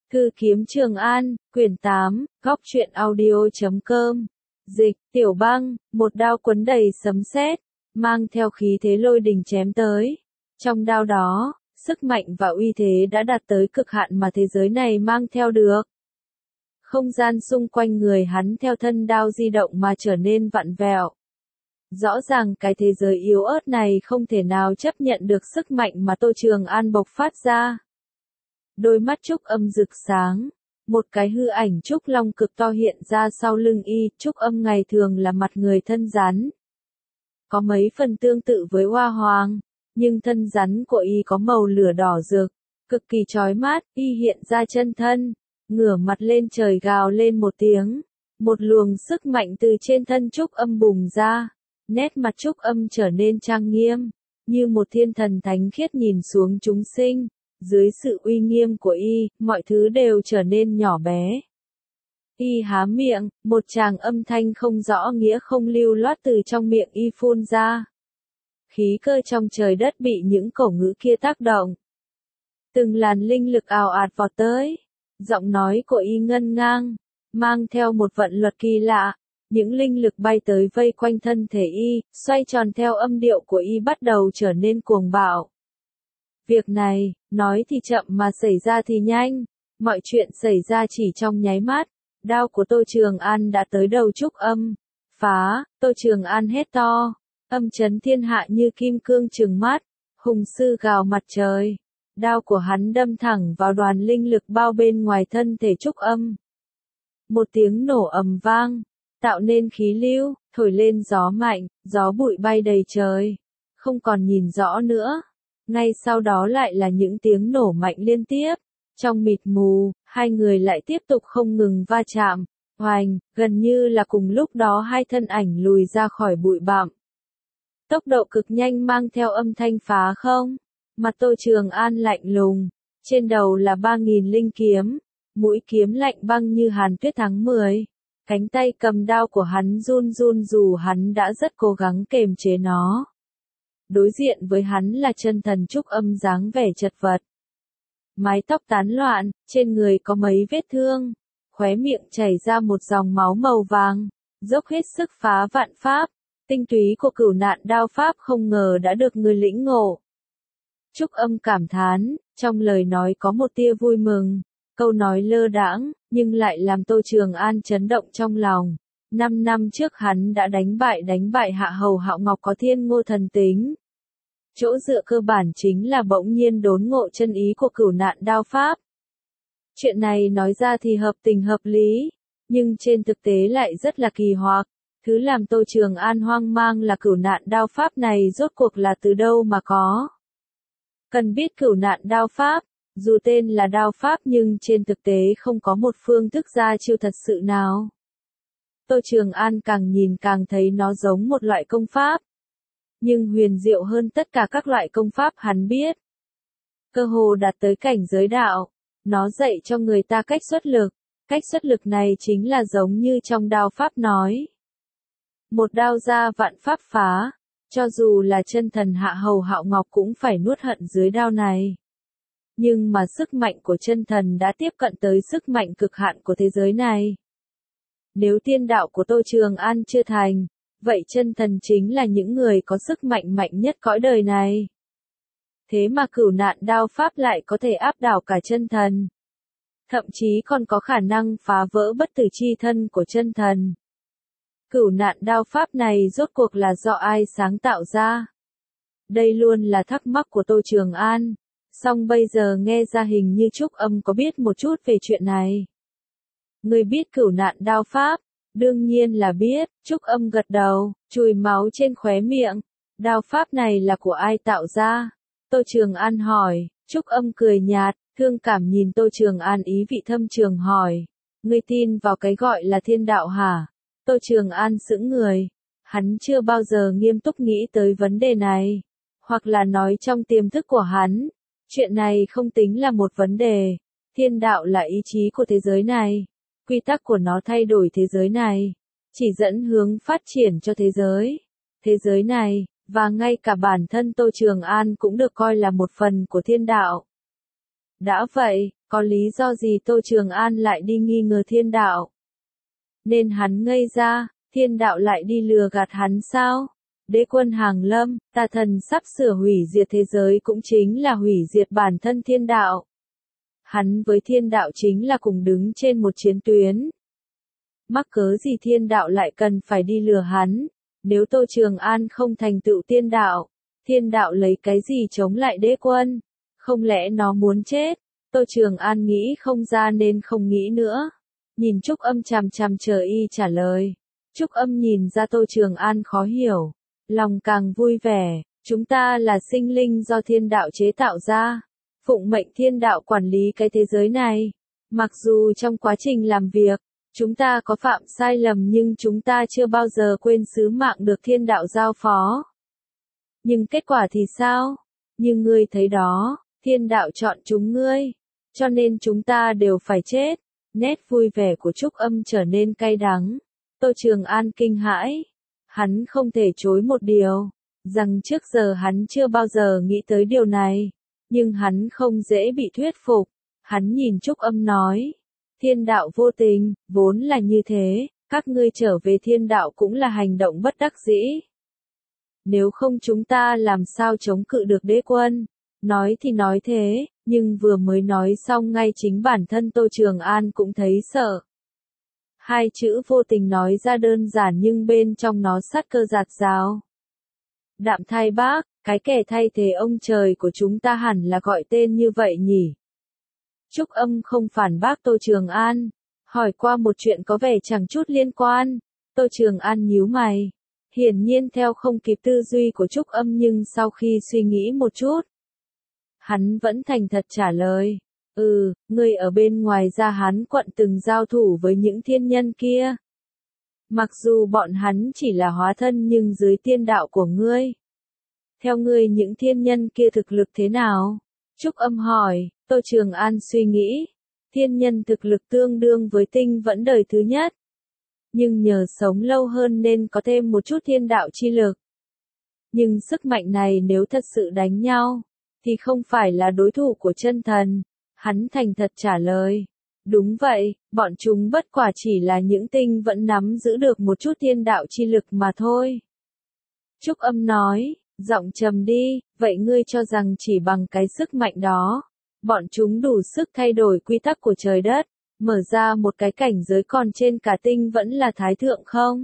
Thư kiếm Trường An, quyển 8, góc truyện audio.com. Dịch, Tiểu Băng, một đao quấn đầy sấm sét, mang theo khí thế lôi đình chém tới. Trong đao đó, sức mạnh và uy thế đã đạt tới cực hạn mà thế giới này mang theo được. Không gian xung quanh người hắn theo thân đao di động mà trở nên vặn vẹo. Rõ ràng cái thế giới yếu ớt này không thể nào chấp nhận được sức mạnh mà Tô Trường An bộc phát ra. Đôi mắt Trúc Âm rực sáng, một cái hư ảnh Trúc Long cực to hiện ra sau lưng y. Trúc Âm ngày thường là mặt người thân rắn, có mấy phần tương tự với Hoa Hoàng, nhưng thân rắn của y có màu lửa đỏ rực, cực kỳ chói mắt. Y hiện ra chân thân, ngửa mặt lên trời gào lên một tiếng, một luồng sức mạnh từ trên thân Trúc Âm bùng ra, nét mặt Trúc Âm trở nên trang nghiêm, như một thiên thần thánh khiết nhìn xuống chúng sinh. Dưới sự uy nghiêm của y, mọi thứ đều trở nên nhỏ bé. Y há miệng, một tràng âm thanh không rõ nghĩa không lưu loát từ trong miệng y phun ra. Khí cơ trong trời đất bị những cổ ngữ kia tác động. Từng làn linh lực ào ạt vọt tới. Giọng nói của y ngân ngang, mang theo một vận luật kỳ lạ. Những linh lực bay tới vây quanh thân thể y, xoay tròn theo âm điệu của y bắt đầu trở nên cuồng bạo. Việc này, nói thì chậm mà xảy ra thì nhanh. Mọi chuyện xảy ra chỉ trong nháy mắt. Đao của Tô Trường An đã tới đầu Trúc Âm. Phá, Tô Trường An hét to. Âm chấn thiên hạ như kim cương trừng mắt. Hùng sư gào mặt trời. Đao của hắn đâm thẳng vào đoàn linh lực bao bên ngoài thân thể Trúc Âm. Một tiếng nổ ầm vang, tạo nên khí lưu, thổi lên gió mạnh, gió bụi bay đầy trời. Không còn nhìn rõ nữa. Ngay sau đó lại là những tiếng nổ mạnh liên tiếp. Trong mịt mù, hai người lại tiếp tục không ngừng va chạm. Oành, gần như là cùng lúc đó hai thân ảnh lùi ra khỏi bụi bặm. Tốc độ cực nhanh mang theo âm thanh phá không. Mặt Tô Trường An lạnh lùng. Trên đầu là 3.000 linh kiếm. Mũi kiếm lạnh băng như hàn tuyết tháng 10. Cánh tay cầm đao của hắn run run dù hắn đã rất cố gắng kềm chế nó. Đối diện với hắn là chân thần Trúc Âm dáng vẻ chật vật. Mái tóc tán loạn, trên người có mấy vết thương, khóe miệng chảy ra một dòng máu màu vàng, dốc hết sức phá vạn pháp, tinh túy của cửu nạn đao pháp không ngờ đã được người lĩnh ngộ. Trúc Âm cảm thán, trong lời nói có một tia vui mừng, câu nói lơ đãng, nhưng lại làm Tô Trường An chấn động trong lòng. 5 năm trước hắn đã đánh bại Hạ Hầu Hạo Ngọc có thiên ngô thần tính. Chỗ dựa cơ bản chính là bỗng nhiên đốn ngộ chân ý của cửu nạn đao pháp. Chuyện này nói ra thì hợp tình hợp lý, nhưng trên thực tế lại rất là kỳ hoặc. Thứ làm Tô Trường An hoang mang là cửu nạn đao pháp này rốt cuộc là từ đâu mà có. Cần biết cửu nạn đao pháp, dù tên là đao pháp nhưng trên thực tế không có một phương thức ra chiêu thật sự nào. Tô Trường An càng nhìn càng thấy nó giống một loại công pháp. Nhưng huyền diệu hơn tất cả các loại công pháp hắn biết. Cơ hồ đạt tới cảnh giới đạo. Nó dạy cho người ta cách xuất lực. Cách xuất lực này chính là giống như trong đao pháp nói. Một đao ra vạn pháp phá. Cho dù là chân thần Hạ Hầu Hạo Ngọc cũng phải nuốt hận dưới đao này. Nhưng mà sức mạnh của chân thần đã tiếp cận tới sức mạnh cực hạn của thế giới này. Nếu tiên đạo của Tô Trường An chưa thành, vậy chân thần chính là những người có sức mạnh mạnh nhất cõi đời này. Thế mà cửu nạn đao pháp lại có thể áp đảo cả chân thần. Thậm chí còn có khả năng phá vỡ bất tử chi thân của chân thần. Cửu nạn đao pháp này rốt cuộc là do ai sáng tạo ra? Đây luôn là thắc mắc của Tô Trường An. Song bây giờ nghe ra hình như Trúc Âm có biết một chút về chuyện này. Người biết cửu nạn đao pháp? Đương nhiên là biết. Trúc Âm gật đầu, chùi máu trên khóe miệng. Đao pháp này là của ai tạo ra? Tô Trường An hỏi. Trúc Âm cười nhạt, thương cảm nhìn Tô Trường An ý vị thâm trường hỏi. Ngươi tin vào cái gọi là thiên đạo hả? Tô Trường An sững người. Hắn chưa bao giờ nghiêm túc nghĩ tới vấn đề này. Hoặc là nói trong tiềm thức của hắn. Chuyện này không tính là một vấn đề. Thiên đạo là ý chí của thế giới này. Quy tắc của nó thay đổi thế giới này. Chỉ dẫn hướng phát triển cho thế giới. Thế giới này, và ngay cả bản thân Tô Trường An cũng được coi là một phần của thiên đạo. Đã vậy, có lý do gì Tô Trường An lại đi nghi ngờ thiên đạo? Nên hắn ngây ra, thiên đạo lại đi lừa gạt hắn sao? Đế quân hàng lâm, tà thần sắp sửa hủy diệt thế giới cũng chính là hủy diệt bản thân thiên đạo. Hắn với thiên đạo chính là cùng đứng trên một chiến tuyến. Mắc cớ gì thiên đạo lại cần phải đi lừa hắn? Nếu Tô Trường An không thành tựu thiên đạo lấy cái gì chống lại đế quân? Không lẽ nó muốn chết? Tô Trường An nghĩ không ra nên không nghĩ nữa. Nhìn Trúc Âm chằm chằm chờ y trả lời. Trúc Âm nhìn ra Tô Trường An khó hiểu. Lòng càng vui vẻ, chúng ta là sinh linh do thiên đạo chế tạo ra. Phụng mệnh thiên đạo quản lý cái thế giới này. Mặc dù trong quá trình làm việc, chúng ta có phạm sai lầm nhưng chúng ta chưa bao giờ quên sứ mạng được thiên đạo giao phó. Nhưng kết quả thì sao? Như ngươi thấy đó, thiên đạo chọn chúng ngươi. Cho nên chúng ta đều phải chết. Nét vui vẻ của Trúc Âm trở nên cay đắng. Tô Trường An kinh hãi. Hắn không thể chối một điều. Rằng trước giờ hắn chưa bao giờ nghĩ tới điều này. Nhưng hắn không dễ bị thuyết phục. Hắn nhìn Trúc Âm nói. Thiên đạo vô tình, vốn là như thế. Các ngươi trở về thiên đạo cũng là hành động bất đắc dĩ. Nếu không chúng ta làm sao chống cự được đế quân? Nói thì nói thế, nhưng vừa mới nói xong ngay chính bản thân Tô Trường An cũng thấy sợ. Hai chữ vô tình nói ra đơn giản nhưng bên trong nó sát cơ dạt dào. Đạm thay bác, cái kẻ thay thế ông trời của chúng ta hẳn là gọi tên như vậy nhỉ? Trúc Âm không phản bác Tô Trường An, hỏi qua một chuyện có vẻ chẳng chút liên quan. Tô Trường An nhíu mày. Hiển nhiên theo không kịp tư duy của Trúc Âm nhưng sau khi suy nghĩ một chút, hắn vẫn thành thật trả lời. Ngươi ở bên ngoài Gia Hán quận từng giao thủ với những thiên nhân kia. Mặc dù bọn hắn chỉ là hóa thân nhưng dưới tiên đạo của ngươi. Theo ngươi những thiên nhân kia thực lực thế nào? Trúc Âm hỏi. Tô Trường An suy nghĩ. Thiên nhân thực lực tương đương với tinh vẫn đời thứ nhất. Nhưng nhờ sống lâu hơn nên có thêm một chút thiên đạo chi lực. Nhưng sức mạnh này nếu thật sự đánh nhau, thì không phải là đối thủ của chân thần. Hắn thành thật trả lời. Đúng vậy, bọn chúng bất quả chỉ là những tinh vẫn nắm giữ được một chút thiên đạo chi lực mà thôi. Trúc Âm nói, giọng trầm đi, vậy ngươi cho rằng chỉ bằng cái sức mạnh đó, bọn chúng đủ sức thay đổi quy tắc của trời đất, mở ra một cái cảnh giới còn trên cả tinh vẫn là thái thượng không?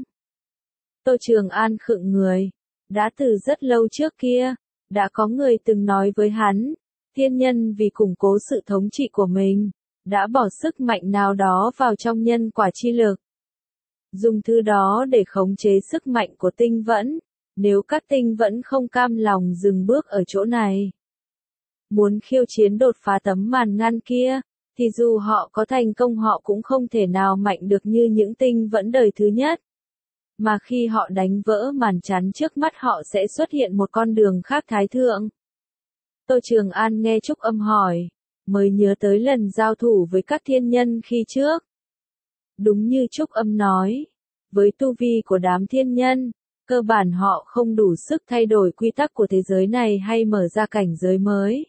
Tô Trường An khựng người. Đã từ rất lâu trước kia, đã có người từng nói với hắn, thiên nhân vì củng cố sự thống trị của mình, đã bỏ sức mạnh nào đó vào trong nhân quả chi lực. Dùng thứ đó để khống chế sức mạnh của tinh vẫn, nếu các tinh vẫn không cam lòng dừng bước ở chỗ này. Muốn khiêu chiến đột phá tấm màn ngăn kia, thì dù họ có thành công họ cũng không thể nào mạnh được như những tinh vẫn đời thứ nhất. Mà khi họ đánh vỡ màn chắn trước mắt họ sẽ xuất hiện một con đường khác thái thượng. Tô Trường An nghe Trúc Âm hỏi, mới nhớ tới lần giao thủ với các thiên nhân khi trước. Đúng như Trúc Âm nói, với tu vi của đám thiên nhân, cơ bản họ không đủ sức thay đổi quy tắc của thế giới này hay mở ra cảnh giới mới.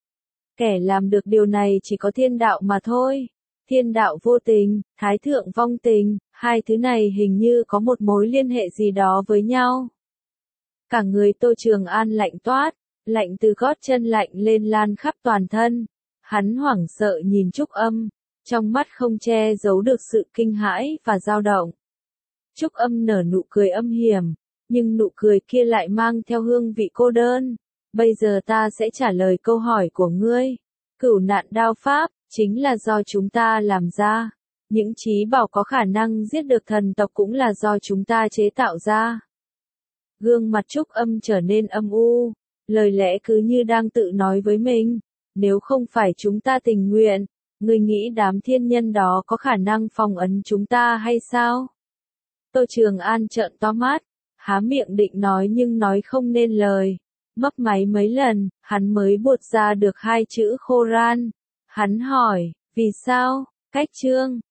Kẻ làm được điều này chỉ có thiên đạo mà thôi. Thiên đạo vô tình, thái thượng vong tình, hai thứ này hình như có một mối liên hệ gì đó với nhau. Cả người Tô Trường An lạnh toát, lạnh từ gót chân lạnh lên lan khắp toàn thân. Hắn hoảng sợ nhìn Trúc Âm, trong mắt không che giấu được sự kinh hãi và dao động. Trúc Âm nở nụ cười âm hiểm, nhưng nụ cười kia lại mang theo hương vị cô đơn. Bây giờ ta sẽ trả lời câu hỏi của ngươi. Cửu nạn đao pháp, chính là do chúng ta làm ra. Những trí bảo có khả năng giết được thần tộc cũng là do chúng ta chế tạo ra. Gương mặt Trúc Âm trở nên âm u, lời lẽ cứ như đang tự nói với mình. Nếu không phải chúng ta tình nguyện, ngươi nghĩ đám thiên nhân đó có khả năng phong ấn chúng ta hay sao? Tô Trường An trợn to mắt, há miệng định nói nhưng nói không nên lời. Mấp máy mấy lần, hắn mới buột ra được hai chữ khô ran. Hắn hỏi, vì sao? Cách chương